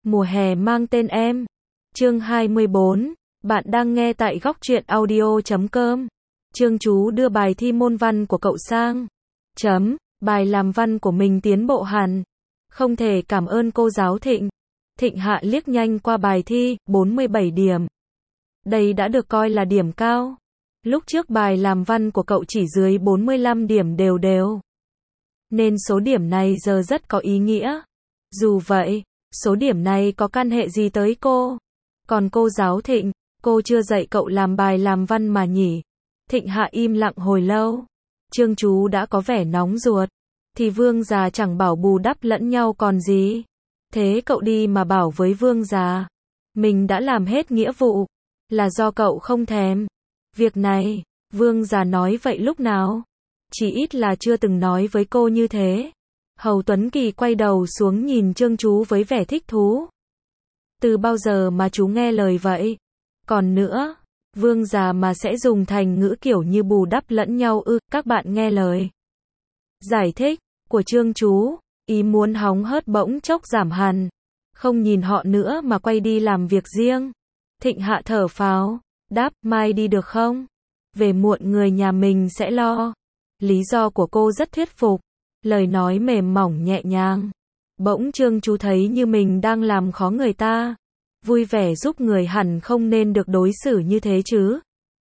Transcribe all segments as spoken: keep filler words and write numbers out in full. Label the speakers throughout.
Speaker 1: Mùa hè mang tên em. Chương hai mươi bốn. Bạn đang nghe tại góc truyện audio chấm com. Trương Chú đưa bài thi môn văn của cậu sang. Chấm. Bài làm văn của mình tiến bộ hẳn. Không thể cảm ơn cô giáo Thịnh. Thịnh Hạ liếc nhanh qua bài thi, bốn mươi bảy điểm. Đây đã được coi là điểm cao. Lúc trước bài làm văn của cậu chỉ dưới bốn mươi lăm điểm đều đều. Nên số điểm này giờ rất có ý nghĩa. Dù vậy, số điểm này có can hệ gì tới cô? Còn cô giáo Thịnh, cô chưa dạy cậu làm bài làm văn mà nhỉ? Thịnh Hạ im lặng hồi lâu. Trương Chú đã có vẻ nóng ruột. Thì Vương già chẳng bảo bù đắp lẫn nhau còn gì. Thế cậu đi mà bảo với Vương già. Mình đã làm hết nghĩa vụ. Là do cậu không thèm. Việc này, Vương già nói vậy lúc nào? Chỉ ít là chưa từng nói với cô như thế. Hầu Tuấn Kỳ quay đầu xuống nhìn Trương Chú với vẻ thích thú. Từ bao giờ mà chú nghe lời vậy? Còn nữa, Vương già mà sẽ dùng thành ngữ kiểu như bù đắp lẫn nhau ư, các bạn nghe lời. Giải thích của Trương Chú, ý muốn hóng hớt bỗng chốc giảm hẳn. Không nhìn họ nữa mà quay đi làm việc riêng. Thịnh Hạ thở phào, đáp, mai đi được không? Về muộn người nhà mình sẽ lo. Lý do của cô rất thuyết phục. Lời nói mềm mỏng nhẹ nhàng. Bỗng Trương Chú thấy như mình đang làm khó người ta. Vui vẻ giúp người hẳn không nên được đối xử như thế chứ.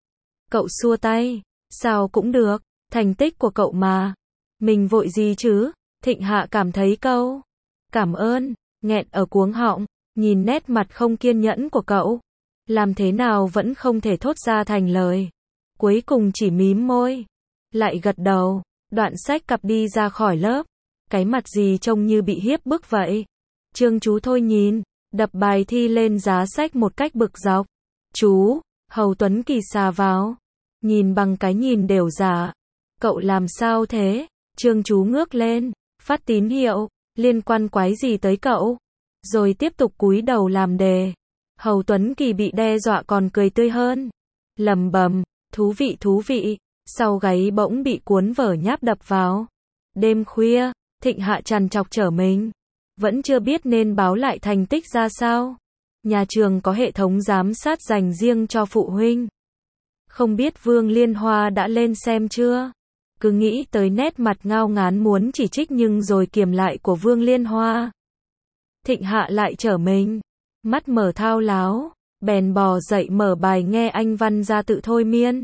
Speaker 1: Cậu xua tay. Sao cũng được. Thành tích của cậu mà. Mình vội gì chứ? Thịnh Hạ cảm thấy câu cảm ơn nghẹn ở cuống họng. Nhìn nét mặt không kiên nhẫn của cậu. Làm thế nào vẫn không thể thốt ra thành lời. Cuối cùng chỉ mím môi. Lại gật đầu. Đoạn xách cặp đi ra khỏi lớp. Cái mặt gì trông như bị hiếp bức vậy. Trương Chú thôi nhìn. Đập bài thi lên giá sách một cách bực dọc. Chú, Hầu Tuấn Kỳ xà vào. Nhìn bằng cái nhìn đều giả. Cậu làm sao thế? Trương Chú ngước lên. Phát tín hiệu. Liên quan quái gì tới cậu? Rồi tiếp tục cúi đầu làm đề. Hầu Tuấn Kỳ bị đe dọa còn cười tươi hơn. Lầm bầm. Thú vị thú vị. Sau gáy bỗng bị cuốn vở nháp đập vào. Đêm khuya, Thịnh Hạ trằn trọc trở mình. Vẫn chưa biết nên báo lại thành tích ra sao. Nhà trường có hệ thống giám sát dành riêng cho phụ huynh. Không biết Vương Liên Hoa đã lên xem chưa? Cứ nghĩ tới nét mặt ngao ngán muốn chỉ trích nhưng rồi kiềm lại của Vương Liên Hoa. Thịnh Hạ lại trở mình. Mắt mở thao láo. Bèn bò dậy mở bài nghe anh văn ra tự thôi miên.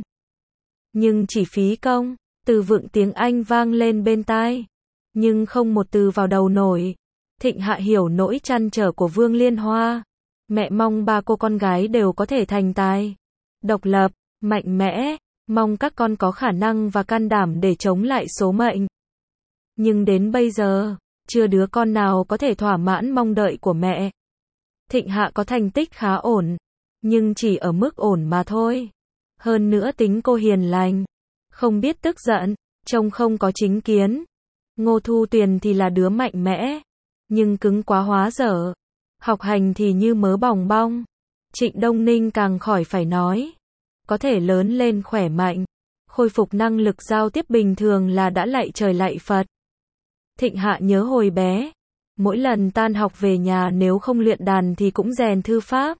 Speaker 1: Nhưng chỉ phí công. Từ vựng tiếng Anh vang lên bên tai. Nhưng không một từ vào đầu nổi. Thịnh Hạ hiểu nỗi trăn trở của Vương Liên Hoa. Mẹ mong ba cô con gái đều có thể thành tài. Độc lập, mạnh mẽ. Mong các con có khả năng và can đảm để chống lại số mệnh. Nhưng đến bây giờ, chưa đứa con nào có thể thỏa mãn mong đợi của mẹ. Thịnh Hạ có thành tích khá ổn. Nhưng chỉ ở mức ổn mà thôi. Hơn nữa tính cô hiền lành. Không biết tức giận. Trông không có chính kiến. Ngô Thu Tuyền thì là đứa mạnh mẽ. Nhưng cứng quá hóa dở. Học hành thì như mớ bòng bong. Trịnh Đông Ninh càng khỏi phải nói. Có thể lớn lên khỏe mạnh. Khôi phục năng lực giao tiếp bình thường là đã lạy trời lạy Phật. Thịnh Hạ nhớ hồi bé. Mỗi lần tan học về nhà nếu không luyện đàn thì cũng rèn thư pháp.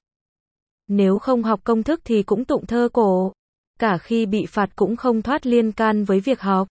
Speaker 1: Nếu không học công thức thì cũng tụng thơ cổ. Cả khi bị phạt cũng không thoát liên can với việc học.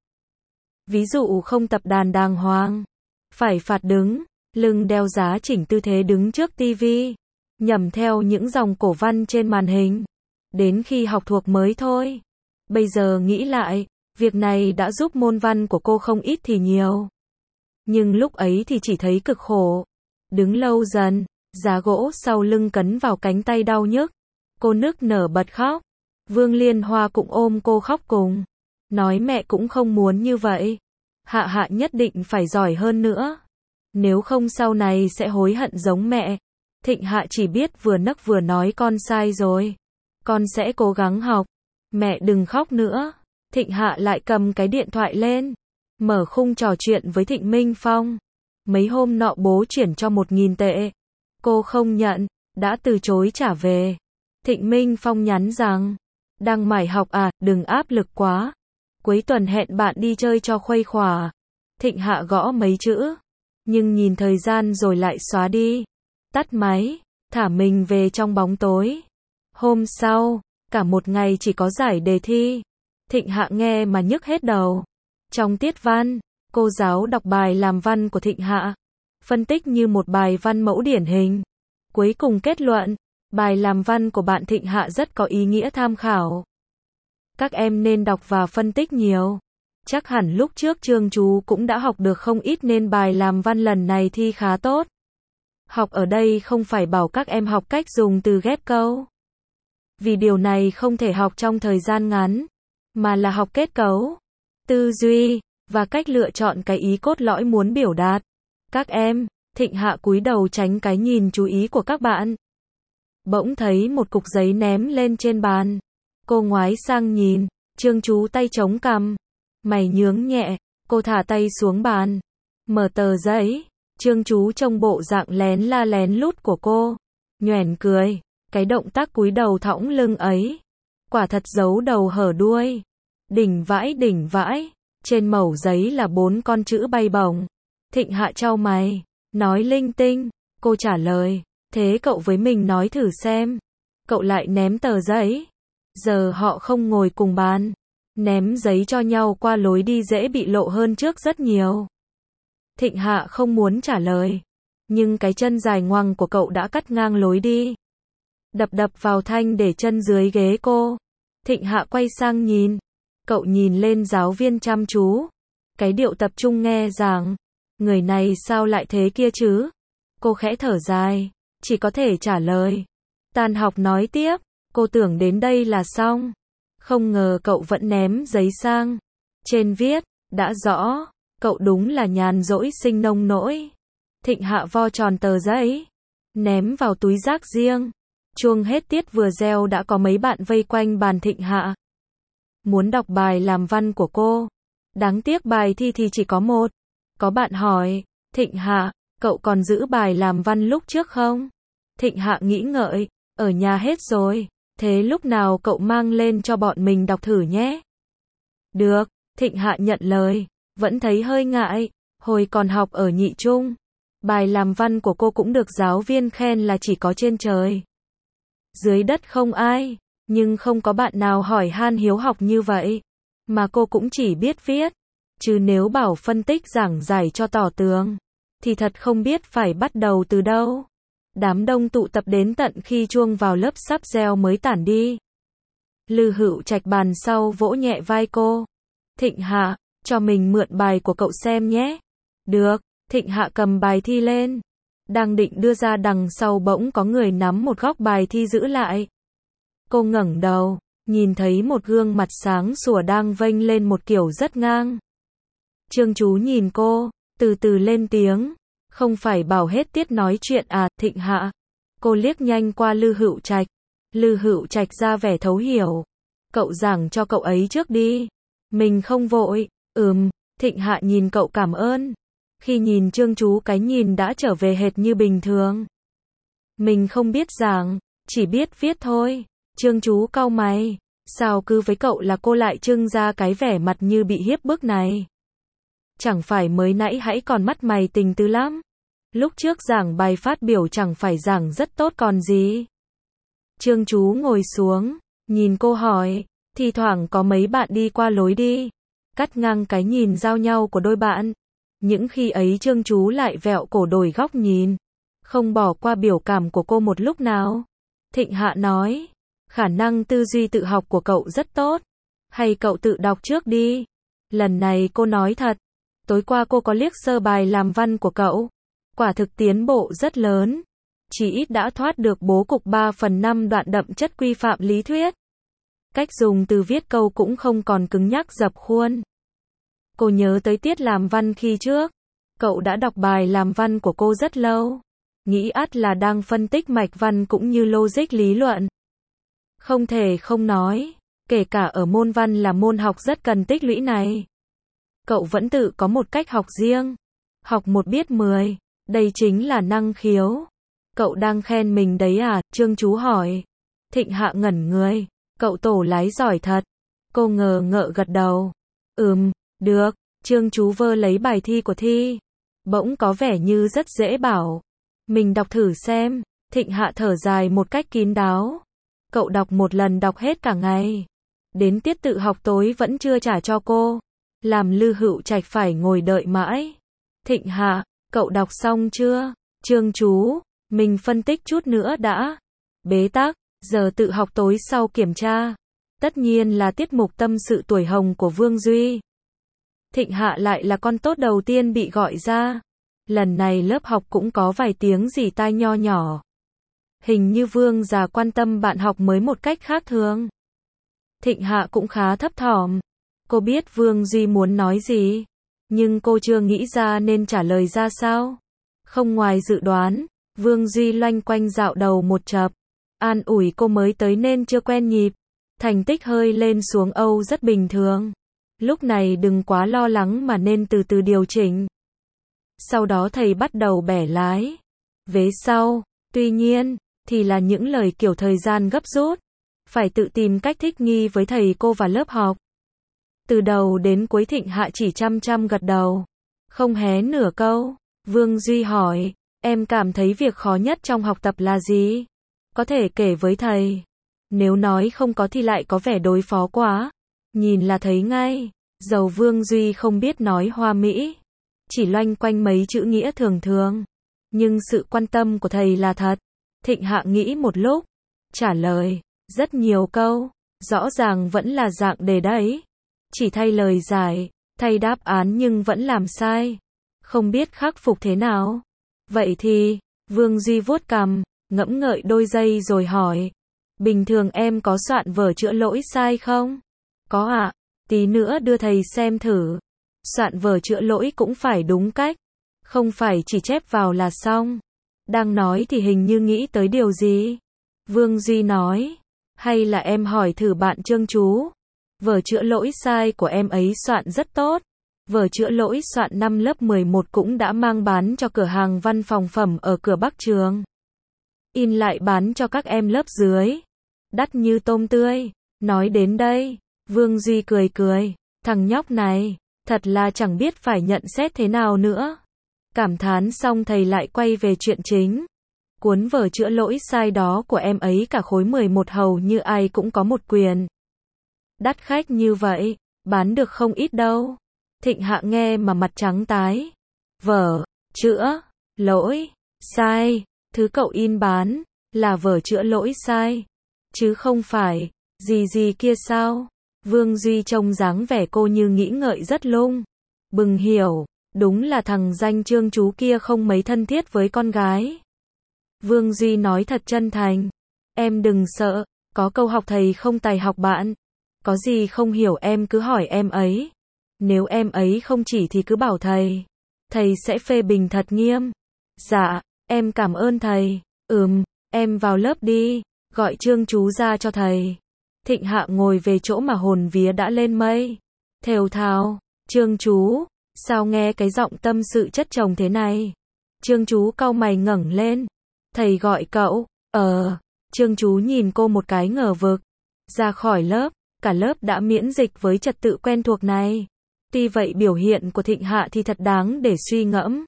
Speaker 1: Ví dụ không tập đàn đàng hoàng. Phải phạt đứng, lưng đeo giá chỉnh tư thế đứng trước tivi. Nhẩm theo những dòng cổ văn trên màn hình. Đến khi học thuộc mới thôi. Bây giờ nghĩ lại, việc này đã giúp môn văn của cô không ít thì nhiều. Nhưng lúc ấy thì chỉ thấy cực khổ. Đứng lâu dần, giá gỗ sau lưng cấn vào cánh tay đau nhức. Cô nức nở bật khóc. Vương Liên Hoa cũng ôm cô khóc cùng. Nói mẹ cũng không muốn như vậy. Hạ Hạ nhất định phải giỏi hơn nữa. Nếu không sau này sẽ hối hận giống mẹ. Thịnh Hạ chỉ biết vừa nấc vừa nói con sai rồi. Con sẽ cố gắng học. Mẹ đừng khóc nữa. Thịnh Hạ lại cầm cái điện thoại lên. Mở khung trò chuyện với Thịnh Minh Phong. Mấy hôm nọ bố chuyển cho một nghìn tệ. Cô không nhận, đã từ chối trả về. Thịnh Minh Phong nhắn rằng. Đang mải học à, đừng áp lực quá. Cuối tuần hẹn bạn đi chơi cho khuây khỏa. Thịnh Hạ gõ mấy chữ. Nhưng nhìn thời gian rồi lại xóa đi. tắt máy, thả mình về trong bóng tối. Hôm sau, cả một ngày chỉ có giải đề thi. Thịnh Hạ nghe mà nhức hết đầu. Trong tiết văn, cô giáo đọc bài làm văn của Thịnh Hạ, phân tích như một bài văn mẫu điển hình. Cuối cùng kết luận, bài làm văn của bạn Thịnh Hạ rất có ý nghĩa tham khảo. Các em nên đọc và phân tích nhiều. Chắc hẳn lúc trước Trương chú cũng đã học được không ít nên bài làm văn lần này thi khá tốt. Học ở đây không phải bảo các em học cách dùng từ ghép câu. Vì điều này không thể học trong thời gian ngắn, mà là học kết cấu, tư duy, và cách lựa chọn cái ý cốt lõi muốn biểu đạt. Các em, Thịnh Hạ cúi đầu tránh cái nhìn chú ý của các bạn. Bỗng thấy một cục giấy ném lên trên bàn. Cô ngoái sang nhìn, Trương chú tay chống cằm, mày nhướng nhẹ, cô thả tay xuống bàn, mở tờ giấy. Trương chú trông bộ dạng lén la lén lút của cô, nhoẻn cười, cái động tác cúi đầu thõng lưng ấy, quả thật giấu đầu hở đuôi. Đỉnh vãi đỉnh vãi, trên mẩu giấy là bốn con chữ bay bổng. Thịnh Hạ chau mày, nói linh tinh, cô trả lời, thế cậu với mình nói thử xem. Cậu lại ném tờ giấy. Giờ họ không ngồi cùng bàn, ném giấy cho nhau qua lối đi dễ bị lộ hơn trước rất nhiều. Thịnh Hạ không muốn trả lời, nhưng cái chân dài ngoằng của cậu đã cắt ngang lối đi, đập đập vào thanh để chân dưới ghế cô. Thịnh Hạ quay sang nhìn, cậu nhìn lên giáo viên chăm chú, cái điệu tập trung nghe giảng. Người này sao lại thế kia chứ? Cô khẽ thở dài, chỉ có thể trả lời. Tan học nói tiếp, cô tưởng đến đây là xong. Không ngờ cậu vẫn ném giấy sang. Trên viết, đã rõ, cậu đúng là nhàn rỗi sinh nông nỗi. Thịnh Hạ vo tròn tờ giấy, ném vào túi rác riêng. Chuông hết tiết vừa reo đã có mấy bạn vây quanh bàn Thịnh Hạ, muốn đọc bài làm văn của cô. Đáng tiếc bài thi thì chỉ có một. Có bạn hỏi, Thịnh Hạ, cậu còn giữ bài làm văn lúc trước không? Thịnh Hạ nghĩ ngợi, ở nhà hết rồi, thế lúc nào cậu mang lên cho bọn mình đọc thử nhé. Được, Thịnh Hạ nhận lời, vẫn thấy hơi ngại, hồi còn học ở nhị trung, bài làm văn của cô cũng được giáo viên khen là chỉ có trên trời, dưới đất không ai, nhưng không có bạn nào hỏi han hiếu học như vậy, mà cô cũng chỉ biết viết, chứ nếu bảo phân tích giảng giải cho tỏ tường, thì thật không biết phải bắt đầu từ đâu. Đám đông tụ tập đến tận khi chuông vào lớp sắp reo mới tản đi. Lư Hữu Trạch bàn sau vỗ nhẹ vai cô. Thịnh Hạ, cho mình mượn bài của cậu xem nhé. Được, Thịnh Hạ cầm bài thi lên. Đang định đưa ra đằng sau bỗng có người nắm một góc bài thi giữ lại. Cô ngẩng đầu, nhìn thấy một gương mặt sáng sủa đang vênh lên một kiểu rất ngang. Trương chú nhìn cô, từ từ lên tiếng. Không phải bảo hết tiết nói chuyện à, Thịnh Hạ. Cô liếc nhanh qua Lư Hữu Trạch. Lư Hữu Trạch ra vẻ thấu hiểu. Cậu giảng cho cậu ấy trước đi. Mình không vội. Ừm, Thịnh Hạ nhìn cậu cảm ơn. Khi nhìn Trương chú cái nhìn đã trở về hệt như bình thường. Mình không biết giảng, chỉ biết viết thôi. Trương chú cau mày. Sao cứ với cậu là cô lại trưng ra cái vẻ mặt như bị hiếp bức này? Chẳng phải mới nãy hãy còn mắt mày tình tứ lắm. Lúc trước giảng bài phát biểu chẳng phải giảng rất tốt còn gì. Trương chú ngồi xuống, nhìn cô hỏi, thi thoảng có mấy bạn đi qua lối đi, cắt ngang cái nhìn giao nhau của đôi bạn. Những khi ấy Trương chú lại vẹo cổ đổi góc nhìn, không bỏ qua biểu cảm của cô một lúc nào. Thịnh Hạ nói, khả năng tư duy tự học của cậu rất tốt. Hay cậu tự đọc trước đi. Lần này cô nói thật. Tối qua cô có liếc sơ bài làm văn của cậu. Quả thực tiến bộ rất lớn. Chỉ ít đã thoát được bố cục ba phần năm đoạn đậm chất quy phạm lý thuyết. Cách dùng từ viết câu cũng không còn cứng nhắc dập khuôn. Cô nhớ tới tiết làm văn khi trước. Cậu đã đọc bài làm văn của cô rất lâu. Nghĩ ắt là đang phân tích mạch văn cũng như logic lý luận. Không thể không nói. Kể cả ở môn văn là môn học rất cần tích lũy này. Cậu vẫn tự có một cách học riêng. Học một biết mười. Đây chính là năng khiếu. Cậu đang khen mình đấy à? Trương chú hỏi. Thịnh Hạ ngẩn người. Cậu tổ lái giỏi thật. Cô ngờ ngợ gật đầu. Ừm, được. Trương chú vơ lấy bài thi của Thi. Bỗng có vẻ như rất dễ bảo. Mình đọc thử xem. Thịnh Hạ thở dài một cách kín đáo. Cậu đọc một lần đọc hết cả ngày. Đến tiết tự học tối vẫn chưa trả cho cô. Làm Lư Hữu Trạch phải ngồi đợi mãi. Thịnh Hạ, cậu đọc xong chưa? Trương Chú, mình phân tích chút nữa đã. Bế tắc, giờ tự học tối sau kiểm tra. Tất nhiên là tiết mục tâm sự tuổi hồng của Vương Duy. Thịnh Hạ lại là con tốt đầu tiên bị gọi ra. Lần này lớp học cũng có vài tiếng rỉ tai nho nhỏ. Hình như Vương già quan tâm bạn học mới một cách khác thường. Thịnh Hạ cũng khá thấp thỏm. Cô biết Vương Duy muốn nói gì, nhưng cô chưa nghĩ ra nên trả lời ra sao. Không ngoài dự đoán, Vương Duy loanh quanh dạo đầu một chập. An ủi cô mới tới nên chưa quen nhịp. Thành tích hơi lên xuống Âu rất bình thường. Lúc này đừng quá lo lắng mà nên từ từ điều chỉnh. Sau đó thầy bắt đầu bẻ lái. Vế sau, tuy nhiên, thì là những lời kiểu thời gian gấp rút. Phải tự tìm cách thích nghi với thầy cô và lớp học. Từ đầu đến cuối Thịnh Hạ chỉ chăm chăm gật đầu. Không hé nửa câu. Vương Duy hỏi, em cảm thấy việc khó nhất trong học tập là gì? Có thể kể với thầy. Nếu nói không có thì lại có vẻ đối phó quá. Nhìn là thấy ngay. Dầu Vương Duy không biết nói hoa mỹ. Chỉ loanh quanh mấy chữ nghĩa thường thường. Nhưng sự quan tâm của thầy là thật. Thịnh Hạ nghĩ một lúc. Trả lời. Rất nhiều câu. Rõ ràng vẫn là dạng đề đấy. Chỉ thay lời giải. Thay đáp án nhưng vẫn làm sai. Không biết khắc phục thế nào. Vậy thì, Vương Duy vuốt cằm, ngẫm ngợi đôi giây rồi hỏi. Bình thường em có soạn vở chữa lỗi sai không? Có ạ. Tí nữa đưa thầy xem thử. Soạn vở chữa lỗi cũng phải đúng cách. Không phải chỉ chép vào là xong. Đang nói thì hình như nghĩ tới điều gì? Vương Duy nói. Hay là em hỏi thử bạn Trương Chú. Vở chữa lỗi sai của em ấy soạn rất tốt. Vở chữa lỗi soạn năm lớp mười một cũng đã mang bán cho cửa hàng văn phòng phẩm ở cửa Bắc trường. In lại bán cho các em lớp dưới. Đắt như tôm tươi. Nói đến đây, Vương Duy cười cười. Thằng nhóc này, thật là chẳng biết phải nhận xét thế nào nữa. Cảm thán xong thầy lại quay về chuyện chính. Cuốn vở chữa lỗi sai đó của em ấy cả khối mười một hầu như ai cũng có một quyền. Đắt khách như vậy, bán được không ít đâu. Thịnh Hạ nghe mà mặt trắng tái. Vở, chữa, lỗi, sai, thứ cậu in bán, là vở chữa lỗi sai. Chứ không phải, gì gì kia sao? Vương Duy trông dáng vẻ cô như nghĩ ngợi rất lung. Bừng hiểu, đúng là thằng danh Trương Chú kia không mấy thân thiết với con gái. Vương Duy nói thật chân thành. Em đừng sợ, có câu học thầy không tài học bạn. Có gì không hiểu em cứ hỏi em ấy. Nếu em ấy không chỉ thì cứ bảo thầy. Thầy sẽ phê bình thật nghiêm. Dạ, em cảm ơn thầy. Ừm, em vào lớp đi. Gọi Trương Chú ra cho thầy. Thịnh Hạ ngồi về chỗ mà hồn vía đã lên mây. Thều thào, Trương Chú, sao nghe cái giọng tâm sự chất chồng thế này? Trương Chú cau mày ngẩng lên. Thầy gọi cậu. Ờ, Trương Chú nhìn cô một cái ngờ vực. Ra khỏi lớp, cả lớp đã miễn dịch với trật tự quen thuộc này. Tuy vậy biểu hiện của Thịnh Hạ thì thật đáng để suy ngẫm.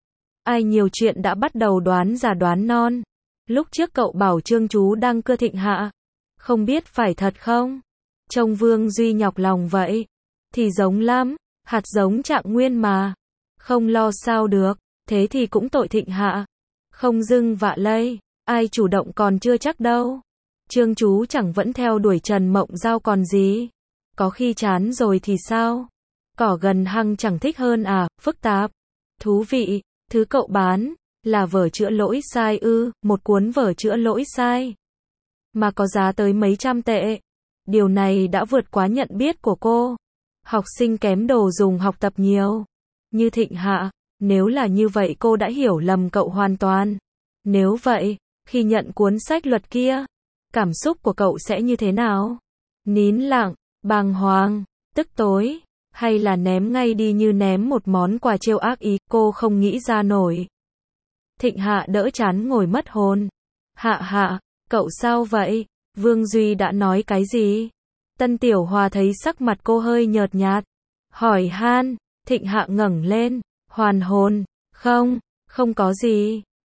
Speaker 1: Ai nhiều chuyện đã bắt đầu đoán già đoán non. Lúc trước cậu bảo Trương Chú đang cưa Thịnh Hạ. Không biết phải thật không? Trông Vương Duy nhọc lòng vậy. Thì giống lắm, hạt giống Trạng Nguyên mà. Không lo sao được, thế thì cũng tội Thịnh Hạ. Không dưng vạ lây, ai chủ động còn chưa chắc đâu. Trương Chú chẳng vẫn theo đuổi Trần Mộng Giao còn gì. Có khi chán rồi thì sao? Cỏ gần hăng chẳng thích hơn à, phức tạp. Thú vị, thứ cậu bán, là vở chữa lỗi sai ư, một cuốn vở chữa lỗi sai. Mà có giá tới mấy trăm tệ. Điều này đã vượt quá nhận biết của cô. Học sinh kém đồ dùng học tập nhiều. Như Thịnh Hạ, nếu là như vậy cô đã hiểu lầm cậu hoàn toàn. Nếu vậy, khi nhận cuốn sách luật kia, cảm xúc của cậu sẽ như thế nào? Nín lặng, bàng hoàng, tức tối, hay là ném ngay đi như ném một món quà trêu ác ý, cô không nghĩ ra nổi. Thịnh Hạ đỡ chán ngồi mất hồn. Hạ Hạ, cậu sao vậy? Vương Duy đã nói cái gì? Tân Tiểu Hòa thấy sắc mặt cô hơi nhợt nhạt. Hỏi han, Thịnh Hạ ngẩng lên, hoàn hồn. Không, không có gì.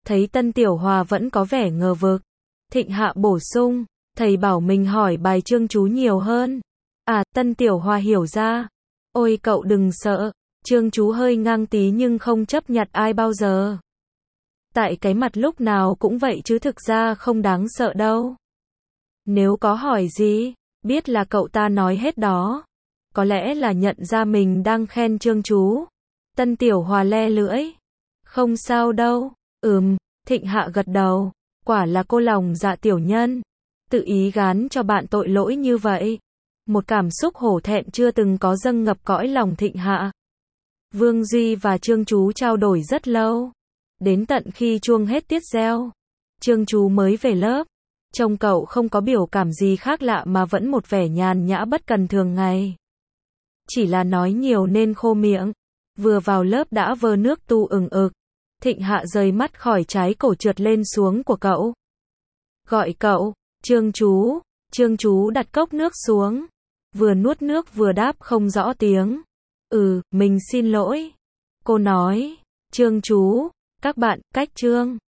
Speaker 1: Thấy Tân Tiểu Hòa vẫn có vẻ ngờ vực, Thịnh Hạ bổ sung, thầy bảo mình hỏi bài Trương Chú nhiều hơn. À, Tân Tiểu Hòa hiểu ra. Ôi cậu đừng sợ, Trương Chú hơi ngang tí nhưng không chấp nhặt ai bao giờ. Tại cái mặt lúc nào cũng vậy chứ thực ra không đáng sợ đâu. Nếu có hỏi gì, biết là cậu ta nói hết đó. Có lẽ là nhận ra mình đang khen Trương Chú. Tân Tiểu Hòa le lưỡi. Không sao đâu. Ừm, Thịnh Hạ gật đầu. Quả là cô lòng dạ tiểu nhân. Tự ý gán cho bạn tội lỗi như vậy. Một cảm xúc hổ thẹn chưa từng có dâng ngập cõi lòng Thịnh Hạ. Vương Duy và Trương Chú trao đổi rất lâu. Đến tận khi chuông hết tiết reo, Trương Chú mới về lớp. Trông cậu không có biểu cảm gì khác lạ mà vẫn một vẻ nhàn nhã bất cần thường ngày. Chỉ là nói nhiều nên khô miệng. Vừa vào lớp đã vơ nước tu ừng ực. Thịnh Hạ rời mắt khỏi trái cổ trượt lên xuống của cậu. Gọi cậu, Trương Chú. Trương Chú đặt cốc nước xuống. Vừa nuốt nước vừa đáp không rõ tiếng. Ừ, mình xin lỗi. Cô nói, Trương Chú, các bạn, cách Trương